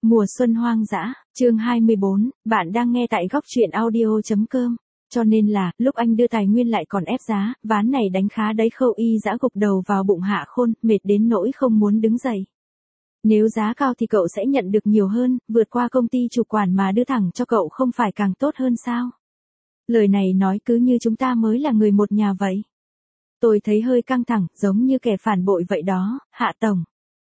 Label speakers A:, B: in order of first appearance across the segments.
A: Mùa xuân hoang dã, chương 24, bạn đang nghe tại góc truyện audio.com. Cho nên là, lúc anh đưa tài nguyên lại còn ép giá, ván này đánh khá đấy. Khâu Y Dã gục đầu vào bụng Hạ Khôn, mệt đến nỗi không muốn đứng dậy. Nếu giá cao thì cậu sẽ nhận được nhiều hơn, vượt qua công ty chủ quản mà đưa thẳng cho cậu không phải càng tốt hơn sao? Lời này nói cứ như chúng ta mới là người một nhà vậy. Tôi thấy hơi căng thẳng, giống như kẻ phản bội vậy đó, Hạ Tổng.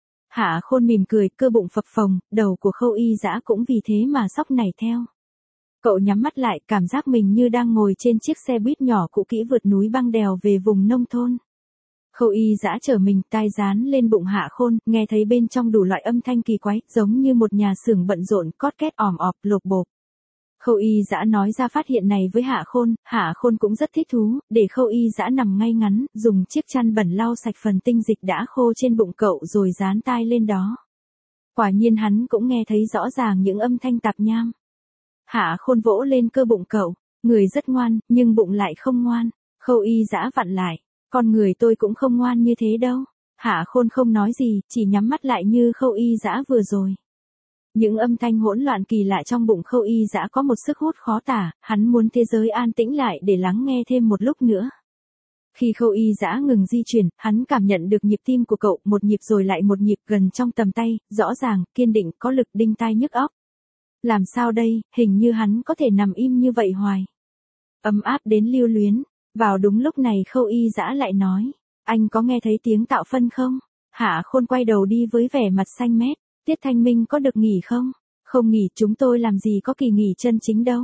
A: Hạ Khôn mỉm cười, cơ bụng phập phồng, đầu của Khâu Y Dã cũng vì thế mà sóc nảy theo. Cậu nhắm mắt lại, cảm giác mình như đang ngồi trên chiếc xe buýt nhỏ cũ kỹ vượt núi băng đèo về vùng nông thôn. Khâu Y Dã trở mình, tai dán lên bụng Hạ Khôn, nghe thấy bên trong đủ loại âm thanh kỳ quái, giống như một nhà xưởng bận rộn, cót két òm ọp, lộp bộp. Khâu Y Dã nói ra phát hiện này với Hạ Khôn cũng rất thích thú, để Khâu Y Dã nằm ngay ngắn, dùng chiếc chăn bẩn lau sạch phần tinh dịch đã khô trên bụng cậu rồi dán tai lên đó. Quả nhiên hắn cũng nghe thấy rõ ràng những âm thanh tạp nham. Hạ Khôn vỗ lên cơ bụng cậu, người rất ngoan, nhưng bụng lại không ngoan. Khâu Y Dã vặn lại, con người tôi cũng không ngoan như thế đâu. Hạ Khôn không nói gì, chỉ nhắm mắt lại như Khâu Y Dã vừa rồi. Những âm thanh hỗn loạn kỳ lạ trong bụng Khâu Y Dã có một sức hút khó tả, hắn muốn thế giới an tĩnh lại để lắng nghe thêm một lúc nữa. Khi Khâu Y Dã ngừng di chuyển, hắn cảm nhận được nhịp tim của cậu, một nhịp rồi lại một nhịp gần trong tầm tay, rõ ràng, kiên định, có lực, đinh tai nhức óc. Làm sao đây, hình như hắn có thể nằm im như vậy hoài. Ấm áp đến lưu luyến. Vào đúng lúc này Khâu Y Dã lại nói, anh có nghe thấy tiếng tạo phân không? Hạ Khôn quay đầu đi với vẻ mặt xanh mét. Tiết Thanh Minh có được nghỉ không? Không nghỉ, chúng tôi làm gì có kỳ nghỉ chân chính đâu.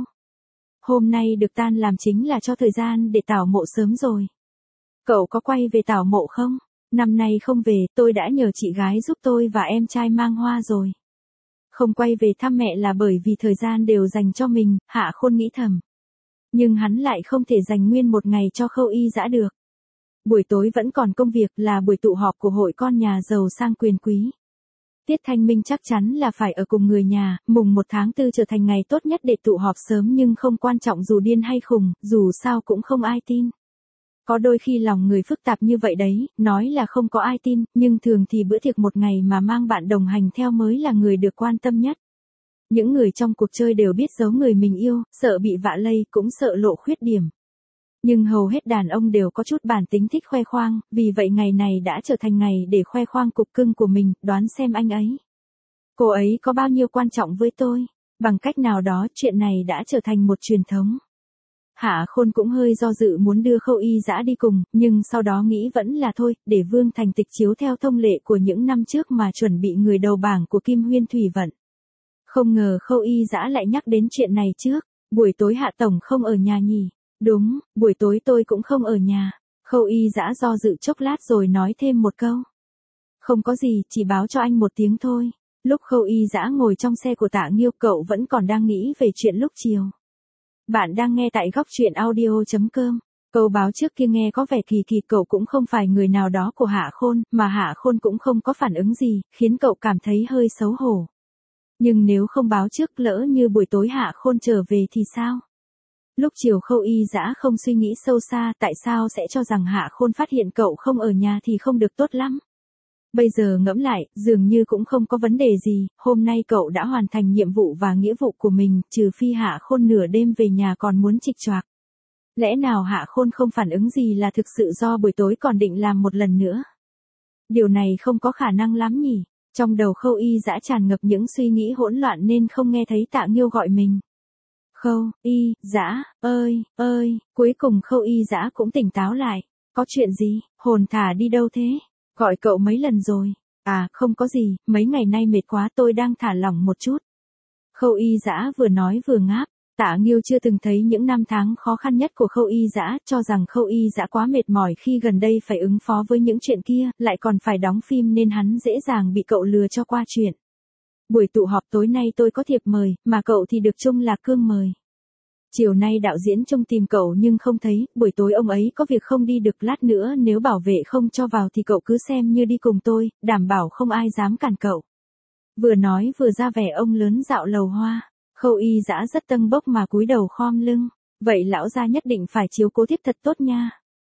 A: Hôm nay được tan làm chính là cho thời gian để tảo mộ sớm rồi. Cậu có quay về tảo mộ không? Năm nay không về, tôi đã nhờ chị gái giúp tôi và em trai mang hoa rồi. Không quay về thăm mẹ là bởi vì thời gian đều dành cho mình, Hạ Khôn nghĩ thầm. Nhưng hắn lại không thể dành nguyên một ngày cho Khâu Y Dã được. Buổi tối vẫn còn công việc, là buổi tụ họp của hội con nhà giàu sang quyền quý. Tiết Thanh Minh chắc chắn là phải ở cùng người nhà, mùng 1 tháng 4 trở thành ngày tốt nhất để tụ họp sớm, nhưng không quan trọng dù điên hay khùng, dù sao cũng không ai tin. Có đôi khi lòng người phức tạp như vậy đấy, nói là không có ai tin, nhưng thường thì bữa tiệc một ngày mà mang bạn đồng hành theo mới là người được quan tâm nhất. Những người trong cuộc chơi đều biết giấu người mình yêu, sợ bị vạ lây, cũng sợ lộ khuyết điểm. Nhưng hầu hết đàn ông đều có chút bản tính thích khoe khoang, vì vậy ngày này đã trở thành ngày để khoe khoang cục cưng của mình, đoán xem anh ấy. Cô ấy có bao nhiêu quan trọng với tôi. Bằng cách nào đó, chuyện này đã trở thành một truyền thống. Hạ Khôn cũng hơi do dự muốn đưa Khâu Y Dã đi cùng, nhưng sau đó nghĩ vẫn là thôi, để Vương Thành Tịch chiếu theo thông lệ của những năm trước mà chuẩn bị người đầu bảng của Kim Huyên Thủy Vận. Không ngờ Khâu Y Dã lại nhắc đến chuyện này trước. Buổi tối Hạ Tổng không ở nhà nhỉ? Đúng, buổi tối tôi cũng không ở nhà. Khâu Y Dã do dự chốc lát rồi nói thêm một câu. Không có gì, chỉ báo cho anh một tiếng thôi. Lúc Khâu Y Dã ngồi trong xe của Tạ Nghiêu, cậu vẫn còn đang nghĩ về chuyện lúc chiều. Bạn đang nghe tại góc truyện audio.com. Câu báo trước kia nghe có vẻ kỳ kỳ, cậu cũng không phải người nào đó của Hạ Khôn, mà Hạ Khôn cũng không có phản ứng gì, khiến cậu cảm thấy hơi xấu hổ. Nhưng nếu không báo trước, lỡ như buổi tối Hạ Khôn trở về thì sao? Lúc chiều Khâu Y Dã không suy nghĩ sâu xa, tại sao sẽ cho rằng Hạ Khôn phát hiện cậu không ở nhà thì không được tốt lắm. Bây giờ ngẫm lại, dường như cũng không có vấn đề gì, hôm nay cậu đã hoàn thành nhiệm vụ và nghĩa vụ của mình, trừ phi Hạ Khôn nửa đêm về nhà còn muốn chịch choạc. Lẽ nào Hạ Khôn không phản ứng gì là thực sự do buổi tối còn định làm một lần nữa? Điều này không có khả năng lắm nhỉ? Trong đầu Khâu Y Dã tràn ngập những suy nghĩ hỗn loạn nên không nghe thấy Tạ Nghiêu gọi mình. Khâu Y Dã, ơi, cuối cùng Khâu Y Dã cũng tỉnh táo lại. Có chuyện gì, hồn thả đi đâu thế? Gọi cậu mấy lần rồi. À, không có gì, mấy ngày nay mệt quá, tôi đang thả lỏng một chút. Khâu Y Dã vừa nói vừa ngáp. Tạ Nghiêu chưa từng thấy những năm tháng khó khăn nhất của Khâu Y Dã, cho rằng Khâu Y Dã quá mệt mỏi khi gần đây phải ứng phó với những chuyện kia, lại còn phải đóng phim nên hắn dễ dàng bị cậu lừa cho qua chuyện. Buổi tụ họp tối nay tôi có thiệp mời, mà cậu thì được Trung Lạc Cương mời. Chiều nay đạo diễn Trung tìm cậu nhưng không thấy, buổi tối ông ấy có việc không đi được, lát nữa nếu bảo vệ không cho vào thì cậu cứ xem như đi cùng tôi, đảm bảo không ai dám cản cậu. Vừa nói vừa ra vẻ ông lớn dạo lầu hoa. Khâu Y Dã rất tâng bốc mà cúi đầu khom lưng. Vậy lão gia nhất định phải chiếu cố thiếp thật tốt nha.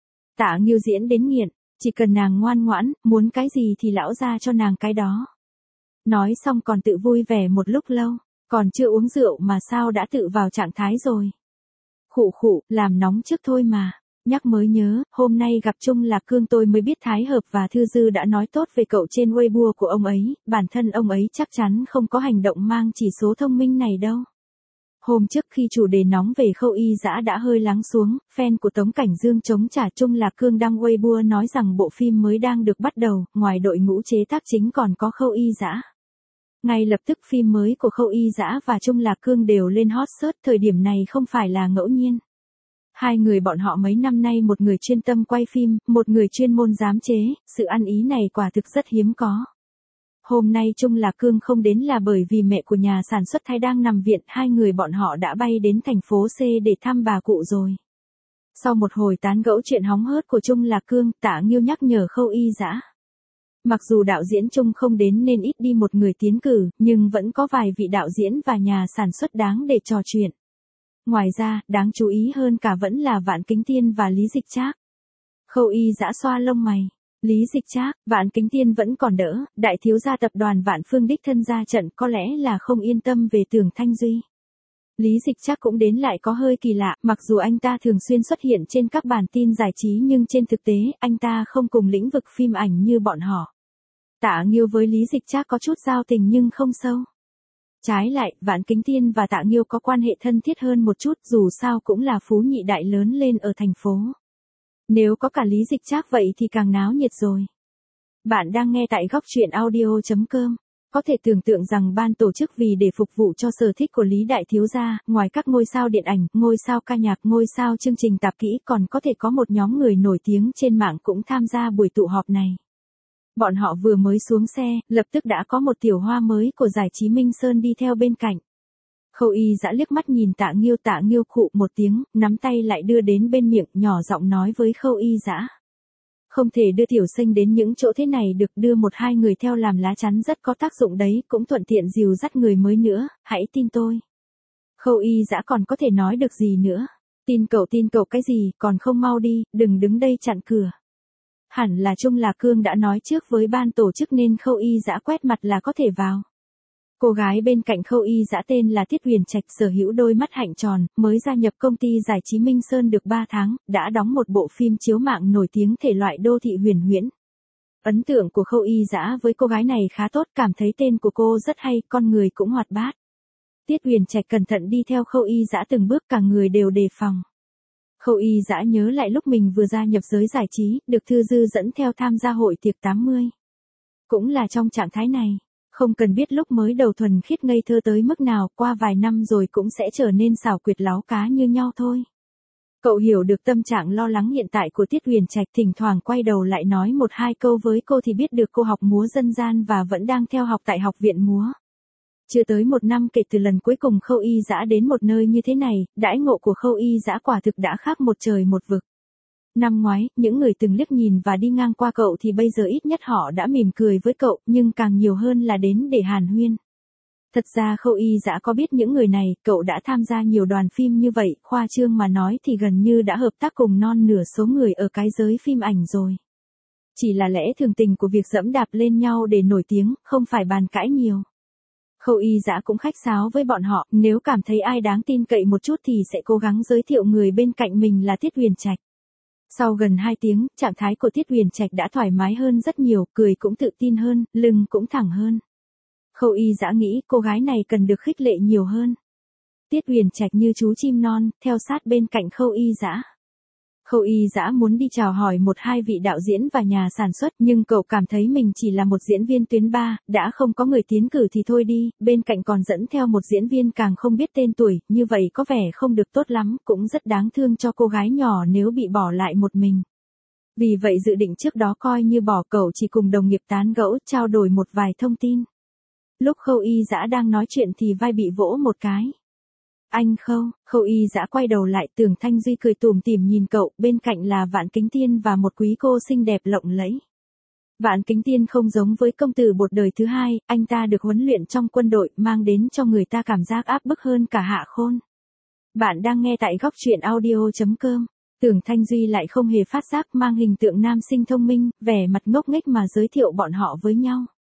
A: Tạ Nghiêu diễn đến nghiện, chỉ cần nàng ngoan ngoãn, muốn cái gì thì lão gia cho nàng cái đó. Nói xong còn tự vui vẻ một lúc lâu, còn chưa uống rượu mà sao đã tự vào trạng thái rồi. Khụ khụ, làm nóng trước thôi mà. Nhắc mới nhớ, hôm nay gặp Trung Lạc Cương tôi mới biết Thái Hợp và Thư Dư đã nói tốt về cậu trên Weibo của ông ấy, bản thân ông ấy chắc chắn không có hành động mang chỉ số thông minh này đâu. Hôm trước khi chủ đề nóng về Khâu Y Dã đã hơi lắng xuống, fan của Tống Cảnh Dương chống trả Trung Lạc Cương đăng Weibo nói rằng bộ phim mới đang được bắt đầu, ngoài đội ngũ chế tác chính còn có Khâu Y Dã. Ngay lập tức phim mới của Khâu Y Dã và Trung Lạc Cương đều lên hot search, thời điểm này không phải là ngẫu nhiên. Hai người bọn họ mấy năm nay một người chuyên tâm quay phim, một người chuyên môn giám chế, sự ăn ý này quả thực rất hiếm có. Hôm nay Trung Lạc Cương không đến là bởi vì mẹ của nhà sản xuất Thái đang nằm viện, hai người bọn họ đã bay đến thành phố C để thăm bà cụ rồi. Sau một hồi tán gẫu chuyện hóng hớt của Trung Lạc Cương, Tạ Nghiêu nhắc nhở Khâu Y Dã. Mặc dù đạo diễn Trung không đến nên ít đi một người tiến cử, nhưng vẫn có vài vị đạo diễn và nhà sản xuất đáng để trò chuyện. Ngoài ra, đáng chú ý hơn cả vẫn là Vạn Kính Tiên và Lý Dịch Trác. Khâu Y Dã xoa lông mày. Lý Dịch Trác, Vạn Kính Tiên vẫn còn đỡ, đại thiếu gia tập đoàn Vạn Phương đích thân ra trận có lẽ là không yên tâm về Tưởng Thanh Duy. Lý Dịch Trác cũng đến lại có hơi kỳ lạ, mặc dù anh ta thường xuyên xuất hiện trên các bản tin giải trí nhưng trên thực tế, anh ta không cùng lĩnh vực phim ảnh như bọn họ. Tạ Nghiêu với Lý Dịch Trác có chút giao tình nhưng không sâu. Trái lại, Vạn Kính Tiên và Tạ Nghiêu có quan hệ thân thiết hơn một chút, dù sao cũng là phú nhị đại lớn lên ở thành phố. Nếu có cả Lý Dịch Trác vậy thì càng náo nhiệt rồi. Bạn đang nghe tại góc truyện audio.com. Có thể tưởng tượng rằng ban tổ chức vì để phục vụ cho sở thích của Lý Đại Thiếu Gia, ngoài các ngôi sao điện ảnh, ngôi sao ca nhạc, ngôi sao chương trình tạp kỹ còn có thể có một nhóm người nổi tiếng trên mạng cũng tham gia buổi tụ họp này. Bọn họ vừa mới xuống xe, lập tức đã có một tiểu hoa mới của giải trí Minh Sơn đi theo bên cạnh. Khâu Y Dã liếc mắt nhìn Tạ Nghiêu khụ một tiếng, nắm tay lại đưa đến bên miệng, nhỏ giọng nói với Khâu Y Dã. Không thể đưa tiểu sinh đến những chỗ thế này được, đưa một hai người theo làm lá chắn rất có tác dụng đấy, cũng thuận tiện dìu dắt người mới nữa, hãy tin tôi. Khâu Y Dã còn có thể nói được gì nữa. Tin cậu cái gì, còn không mau đi, đừng đứng đây chặn cửa. Hẳn là Trung Lạc Cương đã nói trước với ban tổ chức nên Khâu Y Dã quét mặt là có thể vào. Cô gái bên cạnh Khâu Y Dã tên là Tiết Huyền Trạch, sở hữu đôi mắt hạnh tròn, mới gia nhập công ty giải trí Minh Sơn được 3 tháng, đã đóng một bộ phim chiếu mạng nổi tiếng thể loại đô thị huyền huyễn. Ấn tượng của Khâu Y Dã với cô gái này khá tốt, cảm thấy tên của cô rất hay, con người cũng hoạt bát. Tiết Huyền Trạch cẩn thận đi theo Khâu Y Dã từng bước, cả người đều đề phòng. Khâu Y Dã nhớ lại lúc mình vừa gia nhập giới giải trí, được Thư Dư dẫn theo tham gia hội tiệc 80. Cũng là trong trạng thái này. Không cần biết lúc mới đầu thuần khiết ngây thơ tới mức nào, qua vài năm rồi cũng sẽ trở nên xảo quyệt láo cá như nhau thôi. Cậu hiểu được tâm trạng lo lắng hiện tại của Tiết Huyền Trạch, thỉnh thoảng quay đầu lại nói một hai câu với cô thì biết được cô học múa dân gian và vẫn đang theo học tại học viện múa. Chưa tới 1 năm kể từ lần cuối cùng Khâu Y Dã đến một nơi như thế này, đãi ngộ của Khâu Y Dã quả thực đã khác một trời một vực. Năm ngoái, những người từng liếc nhìn và đi ngang qua cậu thì bây giờ ít nhất họ đã mỉm cười với cậu, nhưng càng nhiều hơn là đến để hàn huyên. Thật ra Khâu Y Dã có biết những người này, cậu đã tham gia nhiều đoàn phim như vậy, khoa trương mà nói thì gần như đã hợp tác cùng non nửa số người ở cái giới phim ảnh rồi. Chỉ là lẽ thường tình của việc dẫm đạp lên nhau để nổi tiếng, không phải bàn cãi nhiều. Khâu Y Dã cũng khách sáo với bọn họ, nếu cảm thấy ai đáng tin cậy một chút thì sẽ cố gắng giới thiệu người bên cạnh mình là Tiết Huyền Trạch. Sau gần 2 tiếng, trạng thái của Tiết Huyền Trạch đã thoải mái hơn rất nhiều, cười cũng tự tin hơn, lưng cũng thẳng hơn. Khâu Y Dã nghĩ cô gái này cần được khích lệ nhiều hơn. Tiết Huyền Trạch như chú chim non, theo sát bên cạnh Khâu Y Dã. Khâu Y Dã muốn đi chào hỏi một hai vị đạo diễn và nhà sản xuất, nhưng cậu cảm thấy mình chỉ là một diễn viên tuyến 3, đã không có người tiến cử thì thôi đi, bên cạnh còn dẫn theo một diễn viên càng không biết tên tuổi, như vậy có vẻ không được tốt lắm, cũng rất đáng thương cho cô gái nhỏ nếu bị bỏ lại một mình. Vì vậy dự định trước đó coi như bỏ, cậu chỉ cùng đồng nghiệp tán gẫu, trao đổi một vài thông tin. Lúc Khâu Y Dã đang nói chuyện thì vai bị vỗ một cái. Anh Khâu Y Dã quay đầu lại, Tưởng Thanh Duy cười tủm tỉm nhìn cậu, bên cạnh là Vạn Kính Tiên và một quý cô xinh đẹp lộng lẫy. Vạn Kính Tiên không giống với công tử bột đời thứ hai, anh ta được huấn luyện trong quân đội, mang đến cho người ta cảm giác áp bức hơn cả Hạ Khôn. Bạn đang nghe tại góc truyện audio.com. Tưởng Thanh Duy lại không hề phát giác, mang hình tượng nam sinh thông minh, vẻ mặt ngốc nghếch mà giới thiệu bọn họ với nhau.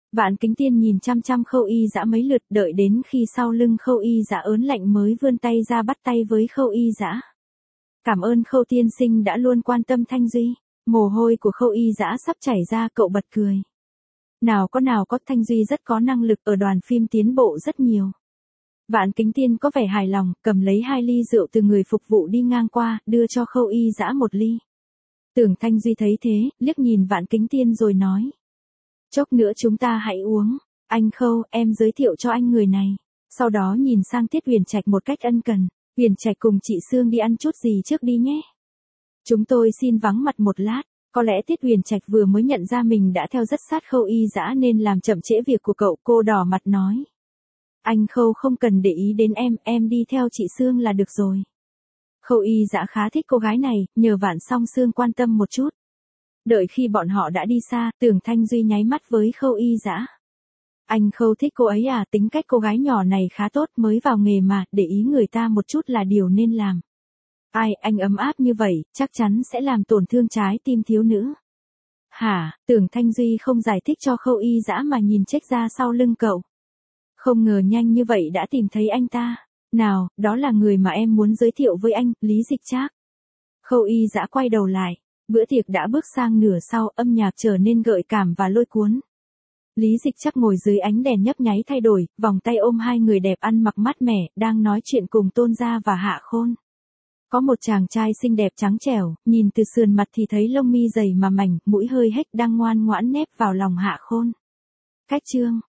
A: Vạn Kính Tiên nhìn chăm chăm Khâu Y Dã mấy lượt, đợi đến khi sau lưng Khâu Y Dã ớn lạnh mới vươn tay ra bắt tay với Khâu Y Dã. Cảm ơn Khâu tiên sinh đã luôn quan tâm Thanh Duy. Mồ hôi của Khâu Y Dã sắp chảy ra, cậu bật cười. Nào có, Thanh Duy rất có năng lực, ở đoàn phim tiến bộ rất nhiều. Vạn Kính Tiên có vẻ hài lòng, cầm lấy 2 ly rượu từ người phục vụ đi ngang qua, đưa cho Khâu Y Dã 1 ly. Tưởng Thanh Duy thấy thế, liếc nhìn Vạn Kính Tiên rồi nói. Chốc nữa chúng ta hãy uống. Anh Khâu, em giới thiệu cho anh người này. Sau đó nhìn sang Tiết Huyền Trạch một cách ân cần. Huyền Trạch cùng chị Sương đi ăn chút gì trước đi nhé. Chúng tôi xin vắng mặt một lát. Có lẽ Tiết Huyền Trạch vừa mới nhận ra mình đã theo rất sát Khâu Y Dã nên làm chậm trễ việc của cậu. Cô đỏ mặt nói. Anh Khâu không cần để ý đến em đi theo chị Sương là được rồi. Khâu Y Dã khá thích cô gái này, nhờ Vạn Song Sương quan tâm một chút. Đợi khi bọn họ đã đi xa, Tưởng Thanh Duy nháy mắt với Khâu Y Dã. Anh Khâu thích cô ấy à, tính cách cô gái nhỏ này khá tốt, mới vào nghề mà, để ý người ta một chút là điều nên làm. Ai, anh ấm áp như vậy, chắc chắn sẽ làm tổn thương trái tim thiếu nữ. Hả, Tưởng Thanh Duy không giải thích cho Khâu Y Dã mà nhìn check ra sau lưng cậu. Không ngờ nhanh như vậy đã tìm thấy anh ta. Nào, đó là người mà em muốn giới thiệu với anh, Lý Dịch Trác. Khâu Y Dã quay đầu lại. Bữa tiệc đã bước sang nửa sau, âm nhạc trở nên gợi cảm và lôi cuốn. Lý Dịch Trác ngồi dưới ánh đèn nhấp nháy thay đổi, vòng tay ôm 2 người đẹp ăn mặc mát mẻ, đang nói chuyện cùng Tôn Gia và Hạ Khôn. Có một chàng trai xinh đẹp trắng trẻo, nhìn từ sườn mặt thì thấy lông mi dày mà mảnh, mũi hơi hếch đang ngoan ngoãn nép vào lòng Hạ Khôn. Cách chương